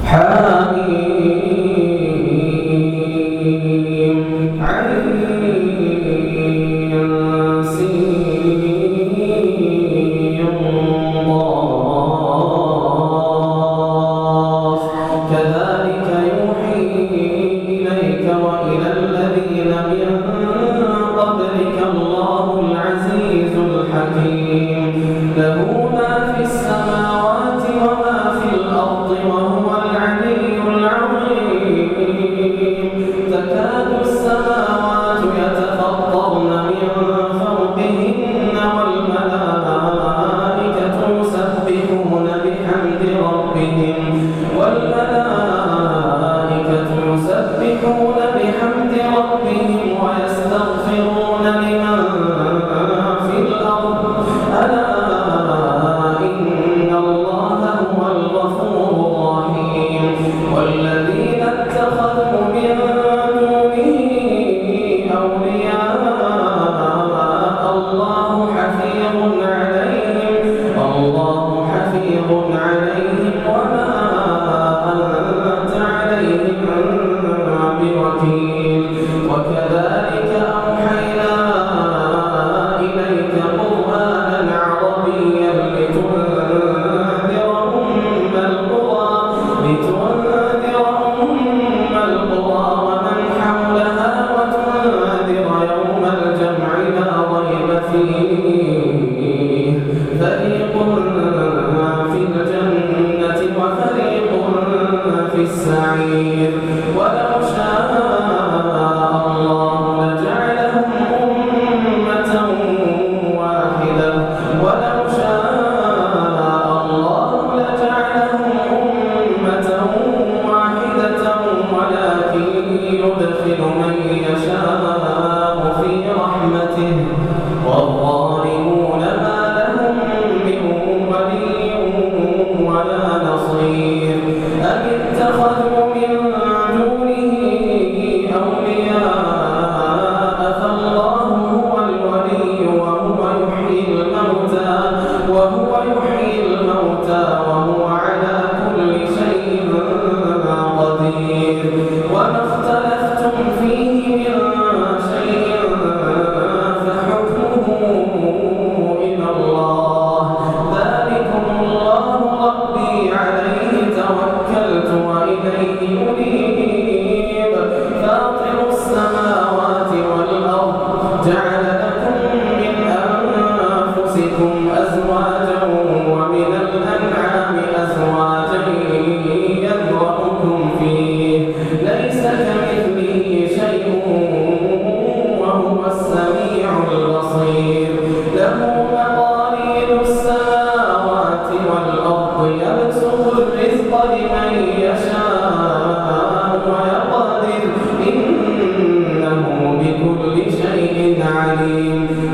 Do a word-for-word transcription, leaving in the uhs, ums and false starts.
حميم عين سين ضاد كذلك يوحي إليك وإلى الذين من قبلك الله العزيز الحكيم له ما في السماوات وما في الأرض وهو العلي العظيم تكاد السماوات يتفطرن من فوقهن والملائكة يسبحون بحمد ربهم والملائكة يسبحون بحمد ربهم ويستغفرون لمن في الأرض ألا إن الله هو الغفور الرحيم والذين اتخذوا من دونه أولياء الله حفيظ عليهم الله حفيظ عليهم وما أنت عليهم بوكيل وكذلك أوحينا إليك قرآنا عربيا لتنذر أم القرى لتنذر أم القرى ومن حولها وتنذر يوم الجمع لا ريب فيه فريق في الجنة وفريق في السعير ولو شاء الله لجعلهم أمة واحدة ولو شاء الله لجعلهم أمة واحدة ولكن يدخل من يشاء في رحمته والظالمون ما لهم من ولي ولا نصير أم اتخذوا من دونه أولياء فالله هو الولي وهو يحيي الموتى وهو يحيي الموتى وهو على كل شيء قدير وما اختلفتم فيه من شيء فحكمه إلى الله ذلكم الله ربي عليه توكلت وإليه أنيب